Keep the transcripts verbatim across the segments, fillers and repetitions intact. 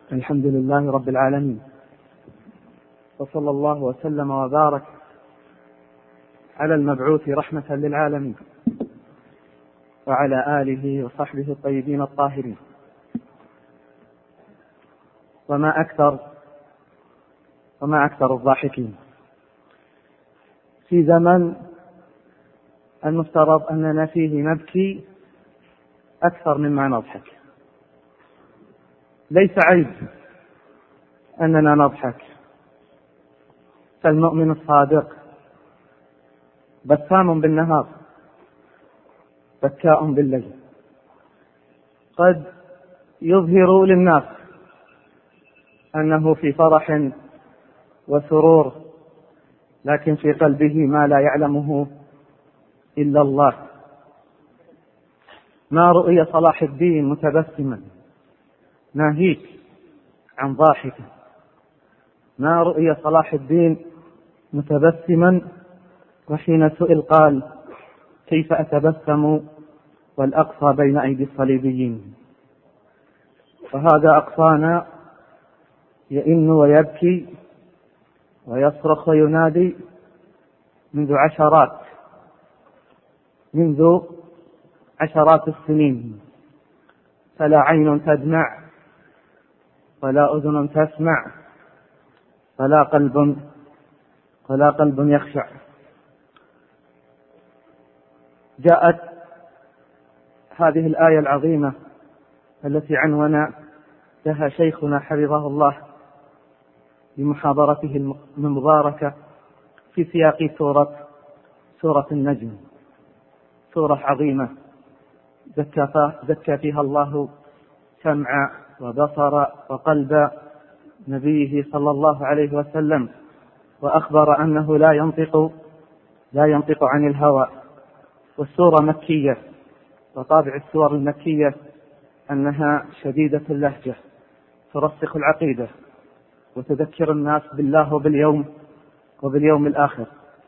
الحمد لله رب العالمين، وصلى الله وسلم وبارك على المبعوث رحمة للعالمين وعلى آله وصحبه الطيبين الطاهرين. وما أكثر وما أكثر الضاحكين في زمن المفترض أننا فيه نبكي أكثر مما نضحك. ليس عيب أننا نضحك، فالمؤمن الصادق بسام بالنهار بكاء بالليل، قد يظهر للناس أنه في فرح وسرور، لكن في قلبه ما لا يعلمه إلا الله. ما رؤي صلاح الدين متبسما ناهيك عن ضاحكه، ما رؤي صلاح الدين متبسما وحين سئل قال: كيف أتبسم والأقصى بين أيدي الصليبيين؟ فهذا أقصانا يئن ويبكي ويصرخ وينادي منذ عشرات منذ عشرات السنين، فلا عين تدمع ولا أذن تسمع ولا قلب ولا قلب يخشع. جاءت هذه الآية العظيمة التي عنون لها شيخنا حفظه الله بمحاضرته المباركة في سياق سورة سورة النجم، سورة عظيمة زكى فيها الله سمع وبصر وقلب نبيه صلى الله عليه وسلم، وأخبر أنه لا ينطق لا ينطق عن الهوى. والسورة مكية، وطابع السور المكية أنها شديدة اللهجة، ترسخ العقيدة وتذكر الناس بالله وباليوم وباليوم الآخر.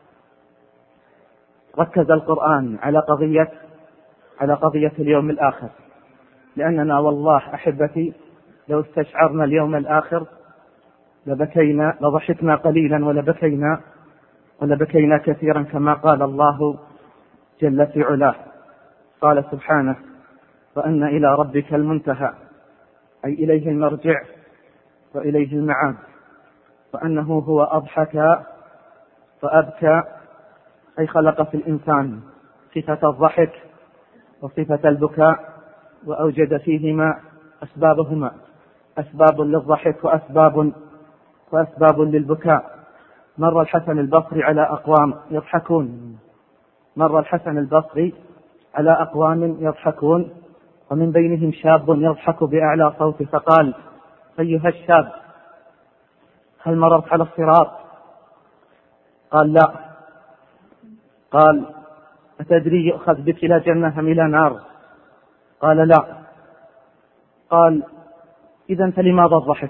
ركز القرآن على قضية على قضية اليوم الآخر، لأننا والله أحبتي لو استشعرنا اليوم الآخر لبكينا لضحكنا قليلا ولبكينا ولبكينا كثيرا، كما قال الله جل في علاه. قال سبحانه: وأن إلى ربك المنتهى، أي إليه المرجع وإليه المعاد، وأنه هو أضحك وأبكى، أي خلق في الإنسان صفة الضحك وصفة البكاء، وأوجد فيهما أسبابهما، أسباب للضحك وأسباب وأسباب للبكاء. مر الحسن البصري على أقوام يضحكون مر الحسن البصري على أقوام يضحكون ومن بينهم شاب يضحك بأعلى صوته، فقال: أيها الشاب، هل مررت على الصراط؟ قال: لا. قال: أتدري يؤخذ بك إلى جنة أم إلى نار؟ قال: لا. قال: إذن فلماذا الضحك؟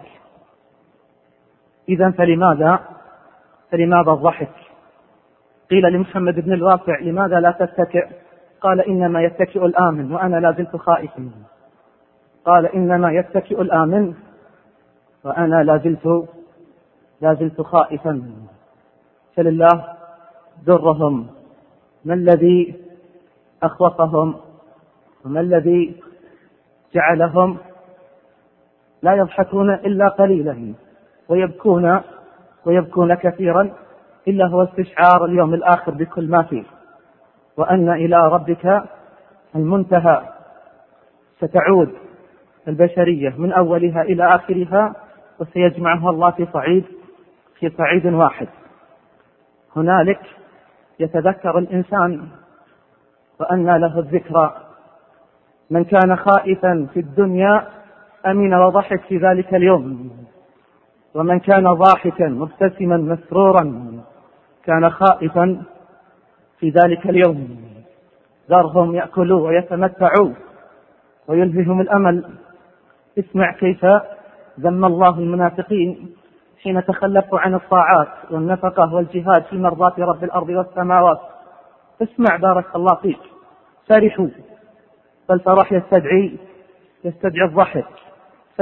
إذن فلماذا فلماذا الضحك؟ قيل لمحمد بن الواسع: لماذا لا تتكئ؟ قال: إنما يتكئ الآمن وأنا لا زلت خائفا. قال: إنما يتكئ الآمن وأنا لا زلت لا زلت خائفا. فلله درهم، ما الذي أخوفهم وما الذي جعلهم لا يضحكون إلا قليلا ويبكون ويبكون كثيرا، إلا هو استشعار اليوم الآخر بكل ما فيه، وأن إلى ربك المنتهى. ستعود البشرية من أولها إلى آخرها، وسيجمعها الله في صعيد في صعيد واحد. هنالك يتذكر الإنسان وأن له الذكرى. من كان خائفا في الدنيا أمن وضحك في ذلك اليوم، ومن كان ضاحكا مبتسما مسرورا كان خائفا في ذلك اليوم. ذرهم يأكلوا ويتمتعوا ويلههم الأمل. اسمع كيف ذم الله المنافقين حين تخلفوا عن الطاعات والنفقة والجهاد في مرضاة رب الأرض والسماوات. اسمع بارك الله فيك، فرحوا، فالفرح يستدعي يستدعي الضحك،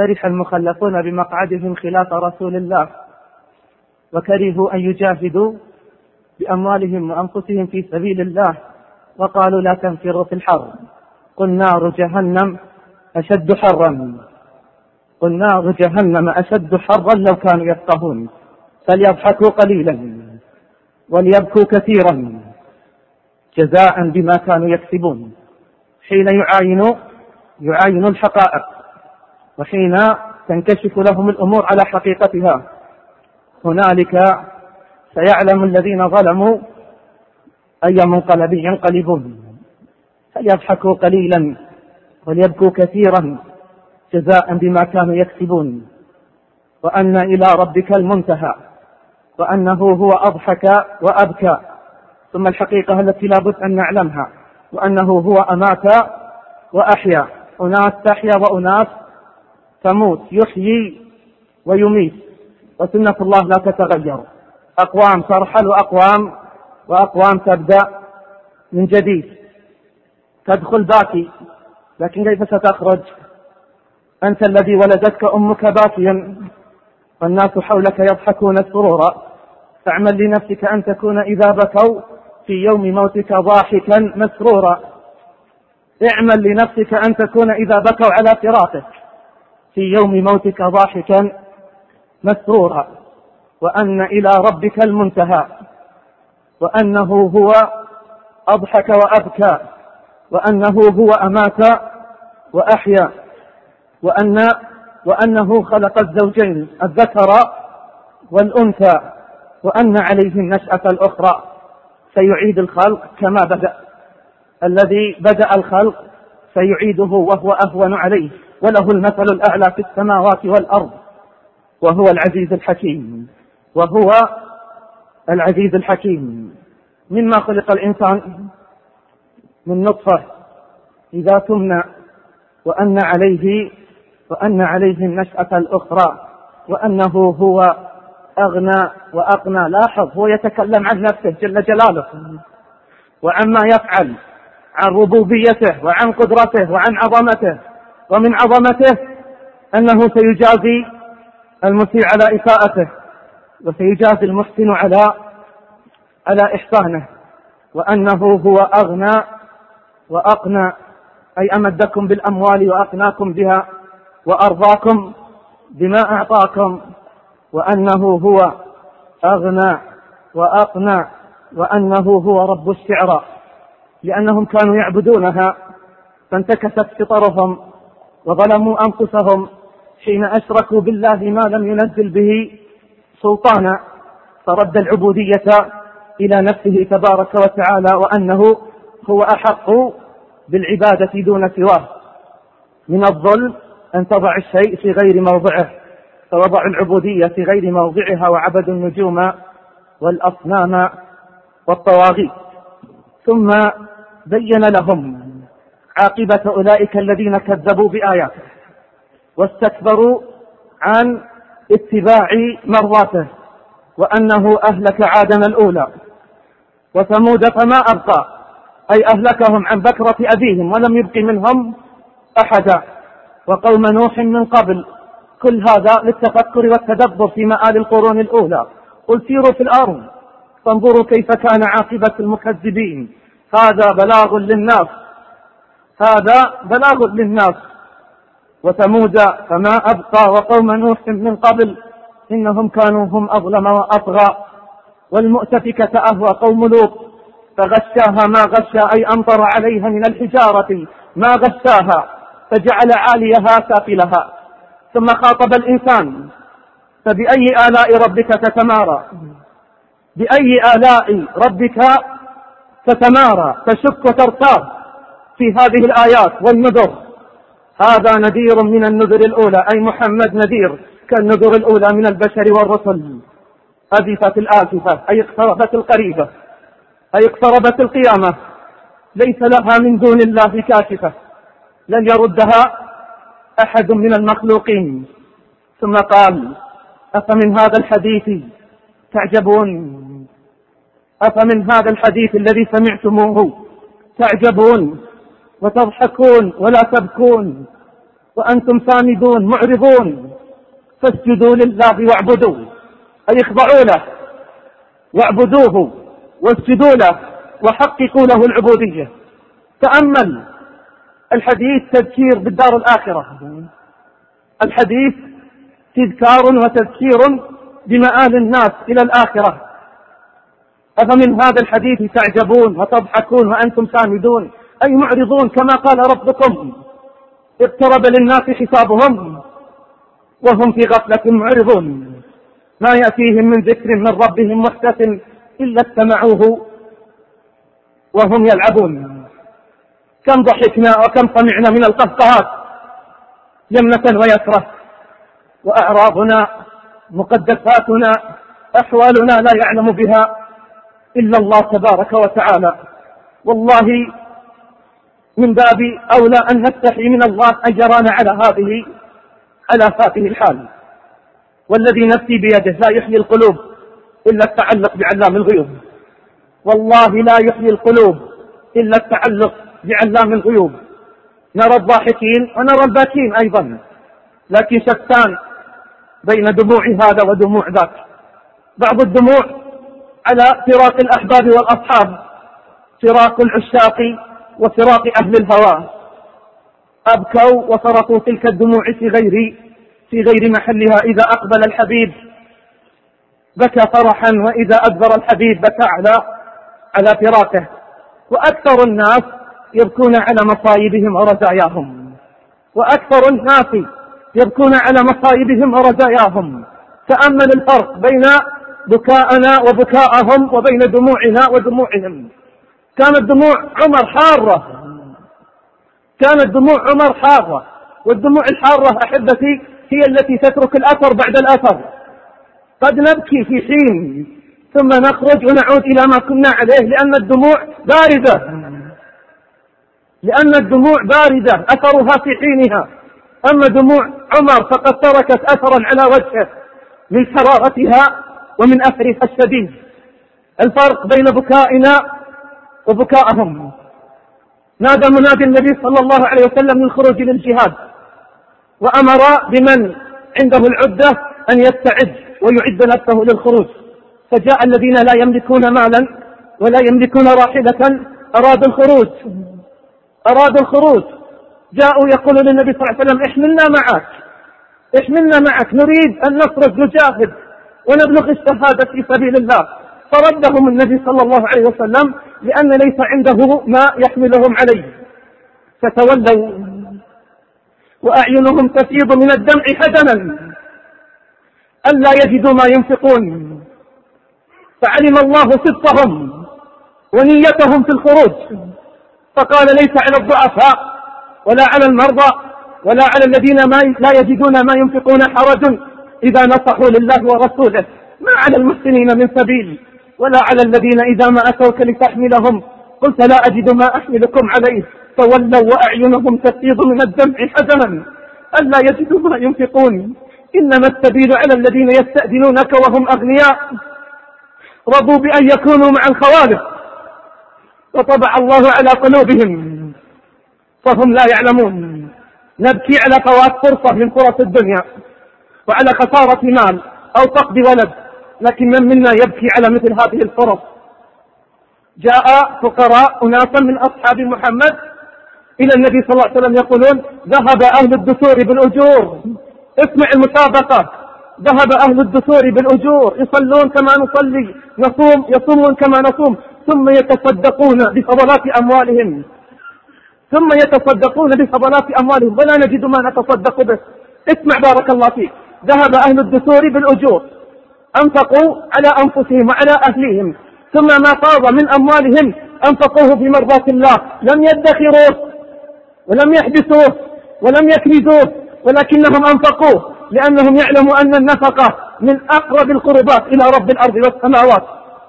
فرح المخلفون بمقعدهم خلاف رسول الله وكرهوا أن يجاهدوا بأموالهم وأنفسهم في سبيل الله وقالوا لا تنفروا في الحر قل نار جهنم أشد حرا قل نار جهنم أشد حرا لو كانوا يفقهون فليضحكوا قليلا وليبكوا كثيرا جزاء بما كانوا يكسبون. حين يعاينوا يعاينوا الحقائق وحين تنكشف لهم الأمور على حقيقتها هنالك سيعلم الذين ظلموا أي منقلب ينقلبون. فليضحكوا قليلا وليبكوا كثيرا جزاء بما كانوا يكسبون. وأن إلى ربك المنتهى وأنه هو أضحك وأبكى. ثم الحقيقة التي لا بد أن نعلمها وأنه هو أمات وأحيا. أناس تحيا وأناس تموت، يحيي ويميت وسنة الله لا تتغير. أقوام ترحل وأقوام وأقوام تبدأ من جديد. تدخل باكي لكن كيف ستخرج؟ أنت الذي ولدتك أمك باكيا والناس حولك يضحكون سرورا. فاعمل لنفسك أن تكون إذا بكوا في يوم موتك ضاحكا مسرورا. اعمل لنفسك أن تكون إذا بكوا على فراقك في يوم موتك ضاحكا مسرورا. وأن إلى ربك المنتهى وأنه هو أضحك وأبكى وأنه هو أمات وأحيا وأن وأنه خلق الزوجين الذكر والأنثى وأن عليه النشأة الأخرى سيعيد الخلق كما بدأ. الذي بدأ الخلق سيعيده وهو أهون عليه وله المثل الأعلى في السماوات والأرض وهو العزيز الحكيم وهو العزيز الحكيم. مما خلق الإنسان من نطفة إذا تمنى وأن عليه وأن عليه النشأة الأخرى وأنه هو أغنى وأقنى. لاحظ هو يتكلم عن نفسه جل جلاله وعما يفعل، عن ربوبيته وعن قدرته وعن عظمته. ومن عظمته أنه سيجازي المسيء على إساءته وسيجازي المحسن على على إحسانه. وأنه هو أغنى وأقنى أي أمدكم بالأموال وأقناكم بها وأرضاكم بما أعطاكم. وأنه هو أغنى وأقنى وأنه هو رب الشعرى لأنهم كانوا يعبدونها فانتكست فطرهم وظلموا أنفسهم حين أشركوا بالله ما لم ينزل به سلطانا فرد العبودية إلى نفسه تبارك وتعالى وأنه هو أحق بالعبادة دون سواه. من الظلم أن تضع الشيء في غير موضعه فوضعوا العبودية في غير موضعها وعبدوا النجوم والأصنام والطواغيت. ثم بين لهم عاقبة أولئك الذين كذبوا بآياته واستكبروا عن اتباع مرضاته وأنه أهلك عادا الأولى وثمود فما أبقى أي أهلكهم عن بكرة أبيهم ولم يبق منهم أحدا وقوم نوح من قبل. كل هذا للتفكر والتدبر في مآل القرون الأولى. قل سيروا في الأرض فانظروا كيف كان عاقبة المكذبين. هذا بلاغ للناس هذا بلاغ للناس. وثمود فما أبقى وقوم نوح من قبل إنهم كانوا هم أظلم وأطغى. والمؤتفكة أهوى قوم لوط فغشاها ما غشا أي أمطر عليها من الحجارة ما غشاها فجعل عاليها سافلها. ثم خاطب الإنسان فبأي آلاء ربك تتمارى بأي آلاء ربك تتمارى تشك وترتاب في هذه الآيات والنذر. هذا نذير من النذر الأولى أي محمد نذير كالنذر الأولى من البشر والرسل. أزفت الآزفة أي اقتربت القريبة أي اقتربت القيامة ليس لها من دون الله كاشفة لن يردها أحد من المخلوقين. ثم قال أفمن هذا الحديث تعجبون أفمن هذا الحديث الذي سمعتموه تعجبون وتضحكون ولا تبكون وأنتم سامدون معرضون، فاسجدوا لله واعبدوا، أي اخضعوا له واعبدوه واسجدوا له وحققوا له العبودية. تأمل الحديث تذكير بالدار الآخرة، الحديث تذكار وتذكير بمآل الناس إلى الآخرة. أفمن هذا الحديث تعجبون وتضحكون وأنتم سامدون، أي معرضون، كما قال ربكم اقترب للناس حسابهم وهم في غفلة معرضون، ما يأتيهم من ذكر من ربهم محدث إلا استمعوه وهم يلعبون. كم ضحكنا وكم سمعنا من القهقهات يمنة ويسرة، وأعراضنا مقدساتنا أحوالنا لا يعلم بها إلا الله تبارك وتعالى. والله من باب أولى أن نستحي من الله أن يرانا على هذه على هذه الحال. والذي نفسي بيده لا يحيي القلوب إلا التعلق بعلام الغيوب، والله لا يحيي القلوب إلا التعلق بعلام الغيوب. نرى الضاحكين ونرى الباكين أيضا، لكن شتان بين دموع هذا ودموع ذاك. بعض الدموع على فراق الأحباب والأصحاب، فراق العشاق وفراق أهل الهوى، أبكوا وصرفوا تلك الدموع في غير في غير محلها. إذا أقبل الحبيب بكى فرحا، وإذا أدبر الحبيب بكى على على فراقه. وأكثر الناس يبكون على مصايبهم ورزاياهم، وأكثر الناس يبكون على مصايبهم ورزاياهم. تأمل الفرق بين بكاءنا وبكاءهم وبين دموعنا ودموعهم. كانت دموع عمر حارة، كانت دموع عمر حارة، والدموع الحارة أحبتي هي التي تترك الأثر بعد الأثر. قد نبكي في حين ثم نخرج ونعود إلى ما كنا عليه، لأن الدموع باردة، لأن الدموع باردة أثرها في حينها. أما دموع عمر فقد تركت أثرا على وجهه من حرارتها ومن أثرها الشديد. الفرق بين بكائنا وبكائهم. نادى منادي النبي صلى الله عليه وسلم للخروج للجهاد، وأمر بمن عنده العدة أن يستعد ويعد نفسه للخروج. فجاء الذين لا يملكون مالا ولا يملكون راحلة أرادوا الخروج أرادوا الخروج جاءوا يقولوا للنبي صلى الله عليه وسلم احملنا معك احملنا معك نريد أن نخرج نجاهد ونبلغ الشهادة في سبيل الله. فردهم النبي صلى الله عليه وسلم لأن ليس عنده ما يحملهم عليه، فتولوا وأعينهم تفيض من الدمع حزنا ألا يجدوا ما ينفقون. فعلم الله صدقهم ونيتهم في الخروج، فقال ليس على الضعفاء ولا على المرضى ولا على الذين ما لا يجدون ما ينفقون حرج إذا نصحوا لله ورسوله، ما على المحسنين من سبيل، ولا على الذين إذا ما أتوك لتحملهم قلت لا أجد ما أحملكم عليه فولوا وأعينهم تفيض من الدمع حزنا ألا يجدوا ما ينفقون. إنما السبيل على الذين يستأذنونك وهم أغنياء رضوا بأن يكونوا مع الخوالف وطبع الله على قلوبهم فهم لا يعلمون. نبكي على فوات فرصة من فرص الدنيا وعلى خسارة مال أو فقد ولد، لكن من منا يبكي على مثل هذه الفرص؟ جاء فقراء أناسا من أصحاب محمد إلى النبي صلى الله عليه وسلم يقولون ذهب أهل الدثور بالأجور. اسمع المسابقة، ذهب أهل الدثور بالأجور، يصلون كما نصلي، نصوم يصومون كما نصوم، ثم يتصدقون بفضلات أموالهم ثم يتصدقون بفضلات أموالهم ولا نجد ما نتصدق به. اسمع بارك الله فيك، ذهب أهل الدثور بالأجور، أنفقوا على أنفسهم وعلى أهليهم، ثم ما فاض من أموالهم أنفقوه في مرضاة الله، لم يدخروه ولم يحبسوه ولم يكنزوه، ولكنهم أنفقوه لأنهم يعلموا أن النفقة من أقرب القربات إلى رب الأرض والسماوات.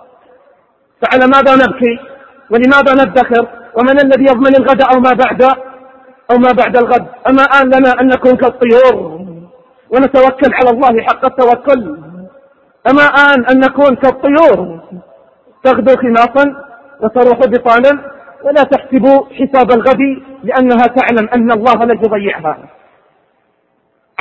فعلى ماذا نبكي ولماذا ندخر؟ ومن الذي يضمن الغد أو ما بعد أو ما بعد الغد؟ أما آن لنا أن نكون كالطيور ونتوكل على الله حق التوكل؟ أما آن أن نكون كالطيور تغدو خماصا وتروح بطانا ولا تحسب حساب الغد لأنها تعلم أن الله لا يضيعها؟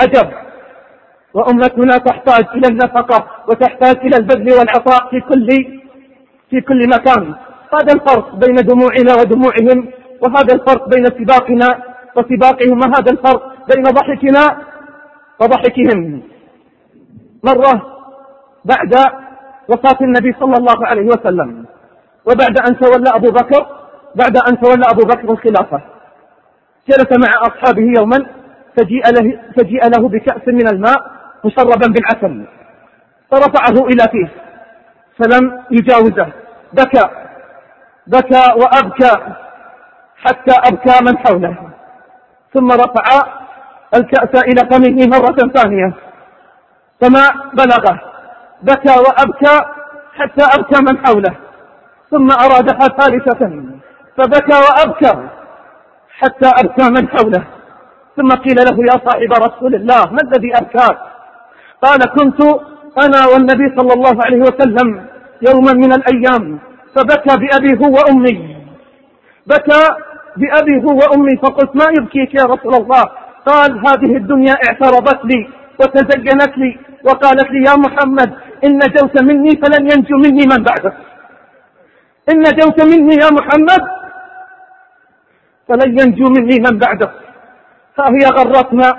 عجب، وأمتنا تحتاج إلى النفقة وتحتاج إلى البذل والعطاء في كل في كل مكان. هذا الفرق بين دموعنا ودموعهم، وهذا الفرق بين سباقنا وسباقهم، وهذا الفرق بين ضحكنا وضحكهم. مرة بعد وفاة النبي صلى الله عليه وسلم، وبعد أن تولى أبو بكر بعد أن تولى أبو بكر الخلافة، جلس مع أصحابه يوما فجيء له, فجيء له بكأس من الماء مشربا بالعسل، فرفعه إلى فيه فلم يجاوزه، بكى بكى وأبكى حتى أبكى من حوله، ثم رفع الكأس إلى فمه مرة ثانية فما بلغه، بكى وأبكى حتى أبكى من حوله، ثم أرادها ثالثة فبكى وأبكى حتى أبكى من حوله، ثم قيل له يا صاحب رسول الله ما الذي أبكاك؟ قال كنت أنا والنبي صلى الله عليه وسلم يوما من الأيام فبكى بأبي هو وأمي، بكى بأبي هو وأمي، فقلت ما يبكيك يا رسول الله؟ قال هذه الدنيا اعترضت لي وتزينت لي وقالت لي يا محمد إن نجوت مني فلن ينجو مني من بعدك، إن نجوت مني يا محمد فلن ينجو مني من بعدك. فهي غرتنا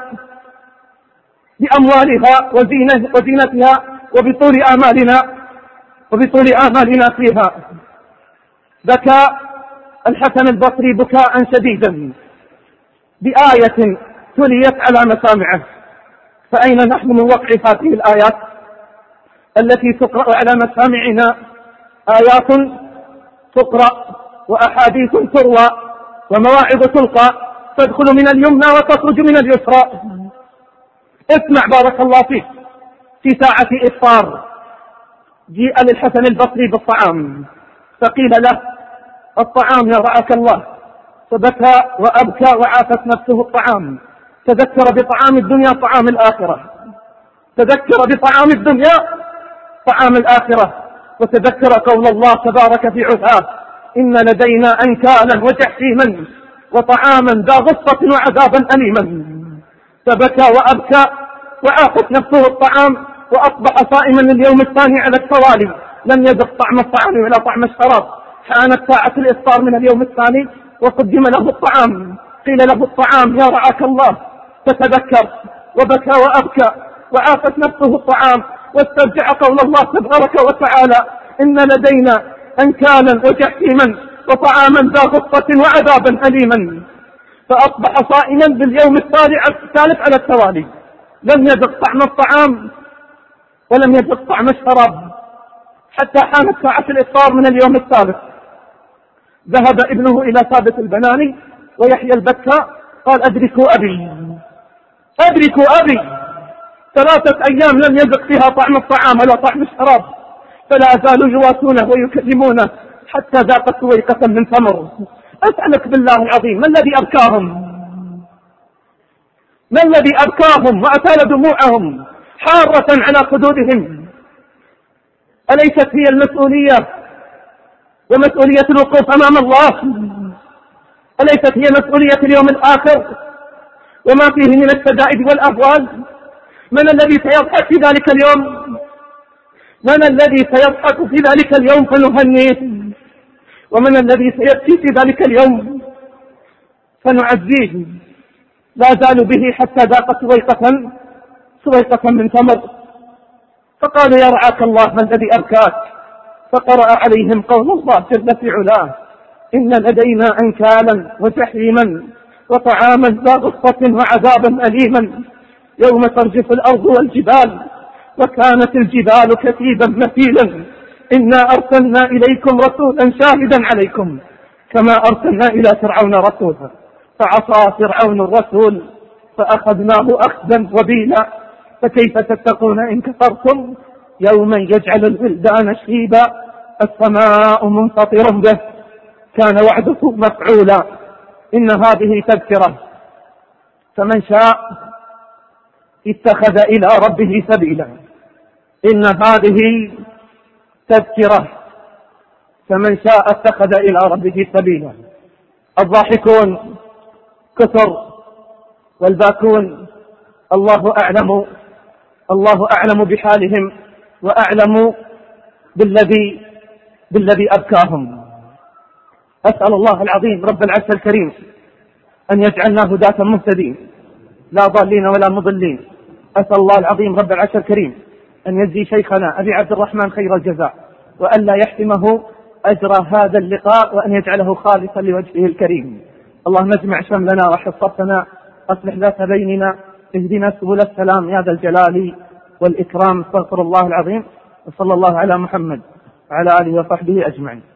بأموالها وزينتها وبطول آمالنا وبطول آمالنا فيها. بكى الحسن البصري بكاء شديدا بآية تليت على مسامعه، فأين نحن من وقع هذه الآيات التي تقرأ على مسامعنا؟ آيات تقرأ وأحاديث تروى ومواعظ تلقى، تدخل من اليمنى وتخرج من اليسرى. اسمع بارك الله فيك، في ساعة إفطار جيء للحسن البصري بالطعام فقيل له الطعام يا رعاك الله، فبكى وأبكى وعافت نفسه الطعام، تذكر بطعام الدنيا طعام الآخرة، تذكر بطعام الدنيا طعام الآخرة، وتذكر قول الله تبارك في عثاه إن لدينا أنكالا وجحيما وطعاما ذا غصة وعذابا أليما. فبكى وأبكى وعافت نفسه الطعام، وأصبح صائما اليوم الثاني على التوالي، لم يذق طعم الطعام ولا طعم الشراب. حانت ساعة الإفطار من اليوم الثاني وقدم له الطعام، قيل له الطعام يا رعاك الله، فتذكر وبكى وأبكى وعافت نفسه الطعام، واسترجع قول الله تبارك وتعالى إن لدينا أنكالا وجحيما وطعاما ذا غصة وعذابا أليما. فأصبح صائما باليوم الثالث على التوالي، لم يذق طعم الطعام ولم يذق طعم الشراب، حتى حانت ساعة الإفطار من اليوم الثالث. ذهب ابنه إلى ثابت البناني ويحيى البكا قال أدركوا أبي أدركوا أبي، ثلاثة أيام لم يذق فيها طعم الطعام ولا طعم الشراب، فلا زالوا يواسونه ويكلمونه حتى ذاقت سويقة من تمر. أسألك بالله العظيم ما الذي أبكاهم؟ ما الذي أبكاهم وأتال دموعهم حارة على خدودهم؟ أليست هي المسؤولية ومسؤولية الوقوف أمام الله؟ أليست هي مسؤولية اليوم الآخر وما فيه من الشدائد والأهوال؟ من الذي سيضحك في ذلك اليوم؟ من الذي سيضحك في ذلك اليوم فنهنيه؟ ومن الذي سيبكي في ذلك اليوم فنعزيه؟ لا زالوا به حتى ذاق سويقة سويقة من تمر. فقالوا يا رعاك الله ما الذي أبكاك؟ فقرأ عليهم قول الله جل في علاه إن لدينا أنكالا وجحيما وطعاما ذا غصة وعذابا أليما يوم ترجف الأرض والجبال وكانت الجبال كثيبا مثيلا إنا أرسلنا إليكم رسولا شاهدا عليكم كما أرسلنا إلى فرعون رسولا فعصى فرعون الرسول فأخذناه أخذا وبيلا فكيف تتقون إن كفرتم يوما يجعل الولدان شيبا السماء منفطر به كان وعده مفعولا. إن هذه تذكرة فمن شاء اتخذ إلى ربه سبيلا. إن هذه تذكرة فمن شاء اتخذ إلى ربه سبيلا. الضاحكون كثر والباكون الله أعلم الله أعلم بحالهم وأعلم بالذي بالذي أبكاهم. أسأل الله العظيم رب العرش الكريم أن يجعلنا هداة مهتدين لا ضالين ولا مضلين. أسأل الله العظيم رب العرش الكريم أن يجزي شيخنا أبي عبد الرحمن خير الجزاء، وأن لا يحتمه أجر هذا اللقاء، وأن يجعله خالصا لوجهه الكريم. اللهم اجمع شملنا وحفظ صفنا، أصلح ذات بيننا، اهدنا سبل السلام يا ذا الجلال والإكرام. استغفر الله العظيم، وصلى الله على محمد وعلى آله وصحبه أجمعين.